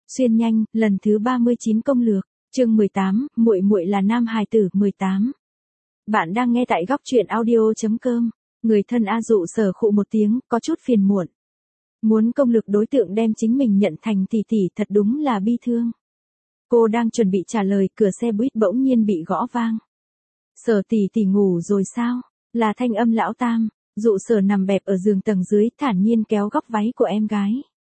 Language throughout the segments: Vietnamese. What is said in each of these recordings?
Xuyên nhanh, lần thứ 39 công lược, chương 18, muội muội là nam hài tử 18. Bạn đang nghe tại góc truyện audio.com. Người thân A Dụ Sở khụ một tiếng, có chút phiền muộn. Muốn công lược đối tượng đem chính mình nhận thành tỷ tỷ thật đúng là bi thương. Cô đang chuẩn bị trả lời, cửa xe buýt bỗng nhiên bị gõ vang. Sở tỷ tỷ ngủ rồi sao? Là thanh âm lão Tam. Dụ Sở nằm bẹp ở giường tầng dưới, thản nhiên kéo góc váy của em gái.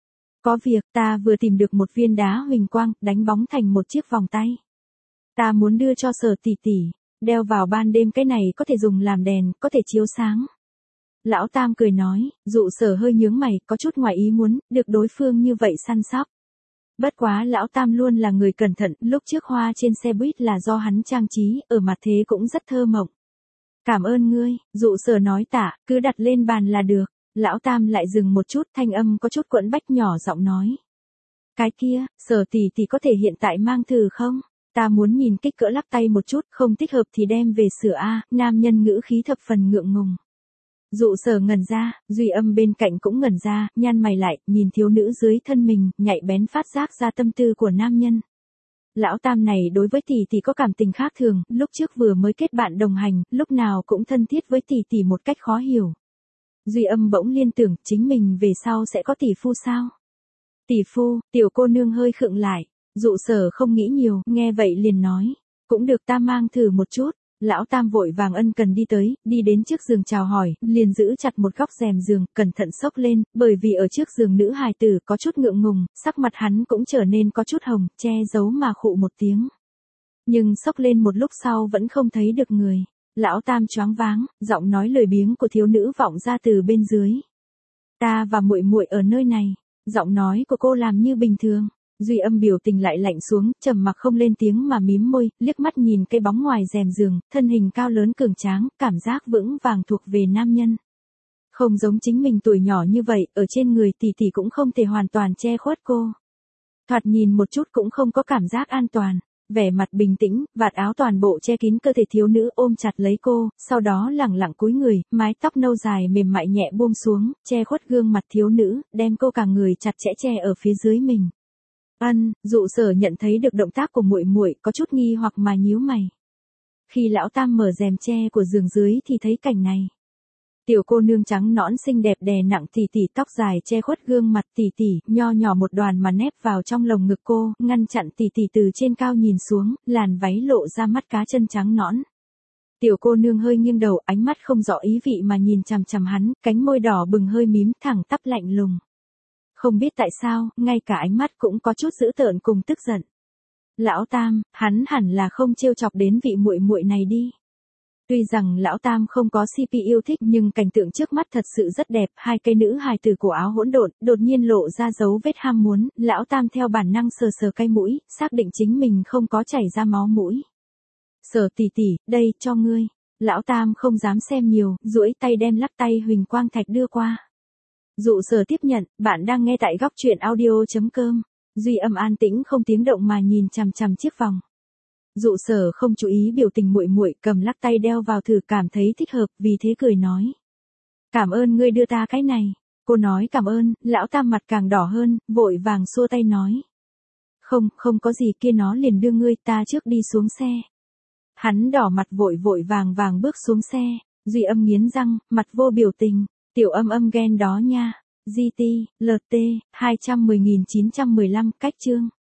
Có việc, ta vừa tìm được một viên đá huỳnh quang, đánh bóng thành một chiếc vòng tay. Ta muốn đưa cho Sở tỷ tỷ, đeo vào ban đêm, cái này có thể dùng làm đèn, có thể chiếu sáng. Lão Tam cười nói. Dụ Sở hơi nhướng mày, có chút ngoài ý muốn, được đối phương như vậy săn sóc. Bất quá lão Tam luôn là người cẩn thận, lúc trước hoa trên xe buýt là do hắn trang trí, ở mặt thế cũng rất thơ mộng. Cảm ơn ngươi, Dụ Sở nói tạ, cứ đặt lên bàn là được. Lão Tam lại dừng một chút, thanh âm có chút quẫn bách, nhỏ giọng nói. Cái kia, Sở tỷ tỷ có thể hiện tại mang thử không? Ta muốn nhìn kích cỡ lắc tay một chút, không thích hợp thì đem về sửa a. Nam nhân ngữ khí thập phần ngượng ngùng. Dụ Sở ngẩn ra, Duy Âm bên cạnh cũng ngẩn ra, nhăn mày lại, nhìn thiếu nữ dưới thân mình, nhạy bén phát giác ra tâm tư của nam nhân. Lão Tam này đối với tỷ tỷ có cảm tình khác thường, lúc trước vừa mới kết bạn đồng hành, lúc nào cũng thân thiết với tỷ tỷ một cách khó hiểu. Duy Âm bỗng liên tưởng, chính mình về sau sẽ có tỷ phu sao? Tỷ phu, tiểu cô nương hơi khựng lại. Dụ Sở không nghĩ nhiều, nghe vậy liền nói. Cũng được, ta mang thử một chút. Lão Tam vội vàng ân cần đi tới, đi đến trước giường chào hỏi, liền giữ chặt một góc rèm giường, cẩn thận xốc lên, bởi vì ở trước giường nữ hài tử có chút ngượng ngùng, sắc mặt hắn cũng trở nên có chút hồng, che giấu mà khụ một tiếng. Nhưng xốc lên một lúc sau vẫn không thấy được người. Lão Tam choáng váng, giọng nói lười biếng của thiếu nữ vọng ra từ bên dưới. Ta và muội muội ở nơi này. Giọng nói của cô làm như bình thường. Duy Âm biểu tình lại lạnh xuống, trầm mặc không lên tiếng mà mím môi, liếc mắt nhìn cái bóng ngoài rèm giường, thân hình cao lớn cường tráng, cảm giác vững vàng thuộc về nam nhân. Không giống chính mình tuổi nhỏ như vậy, ở trên người tỷ tỷ cũng không thể hoàn toàn che khuất cô. Thoạt nhìn một chút cũng không có cảm giác an toàn. Vẻ mặt bình tĩnh, vạt áo toàn bộ che kín cơ thể thiếu nữ, ôm chặt lấy cô, sau đó lẳng lặng cúi người, mái tóc nâu dài mềm mại nhẹ buông xuống, che khuất gương mặt thiếu nữ, đem cô cả người chặt chẽ che ở phía dưới mình. Dụ Sở nhận thấy được động tác của muội muội, có chút nghi hoặc mà nhíu mày. Khi lão Tam mở rèm che của giường dưới thì thấy cảnh này. Tiểu cô nương trắng nõn xinh đẹp đè nặng tỷ tỷ, tóc dài che khuất gương mặt tỷ tỷ, nho nhỏ một đoàn mà nép vào trong lồng ngực cô, ngăn chặn tỷ tỷ từ trên cao nhìn xuống, làn váy lộ ra mắt cá chân trắng nõn. Tiểu cô nương hơi nghiêng đầu, ánh mắt không rõ ý vị mà nhìn chằm chằm hắn, cánh môi đỏ bừng hơi mím, thẳng tắp lạnh lùng. Không biết tại sao, ngay cả ánh mắt cũng có chút dữ tợn cùng tức giận. Lão Tam, hắn hẳn là không trêu chọc đến vị muội muội này đi. Tuy rằng lão Tam không có CP yêu thích, nhưng cảnh tượng trước mắt thật sự rất đẹp, hai cây nữ hài tử cổ áo hỗn độn, đột nhiên lộ ra dấu vết ham muốn, lão Tam theo bản năng sờ sờ cái mũi, xác định chính mình không có chảy ra máu mũi. Sở tỷ tỷ, đây, cho ngươi. Lão Tam không dám xem nhiều, duỗi tay đem lắc tay huỳnh quang thạch đưa qua. Dụ Sở tiếp nhận, bạn đang nghe tại góc truyện audio.com. Duy Âm an tĩnh không tiếng động mà nhìn chằm chằm chiếc vòng. Dụ Sở không chú ý biểu tình muội muội, cầm lắc tay đeo vào thử, cảm thấy thích hợp, vì thế cười nói. Cảm ơn ngươi đưa ta cái này. Cô nói cảm ơn, lão Tam mặt càng đỏ hơn, vội vàng xua tay nói. Không có gì, kia nó liền đưa ngươi, ta trước đi xuống xe. Hắn đỏ mặt vội vàng bước xuống xe. Duy Âm nghiến răng, mặt vô biểu tình. Tiểu Âm ghen đó nha. GT, LT, 210.915, cách chương.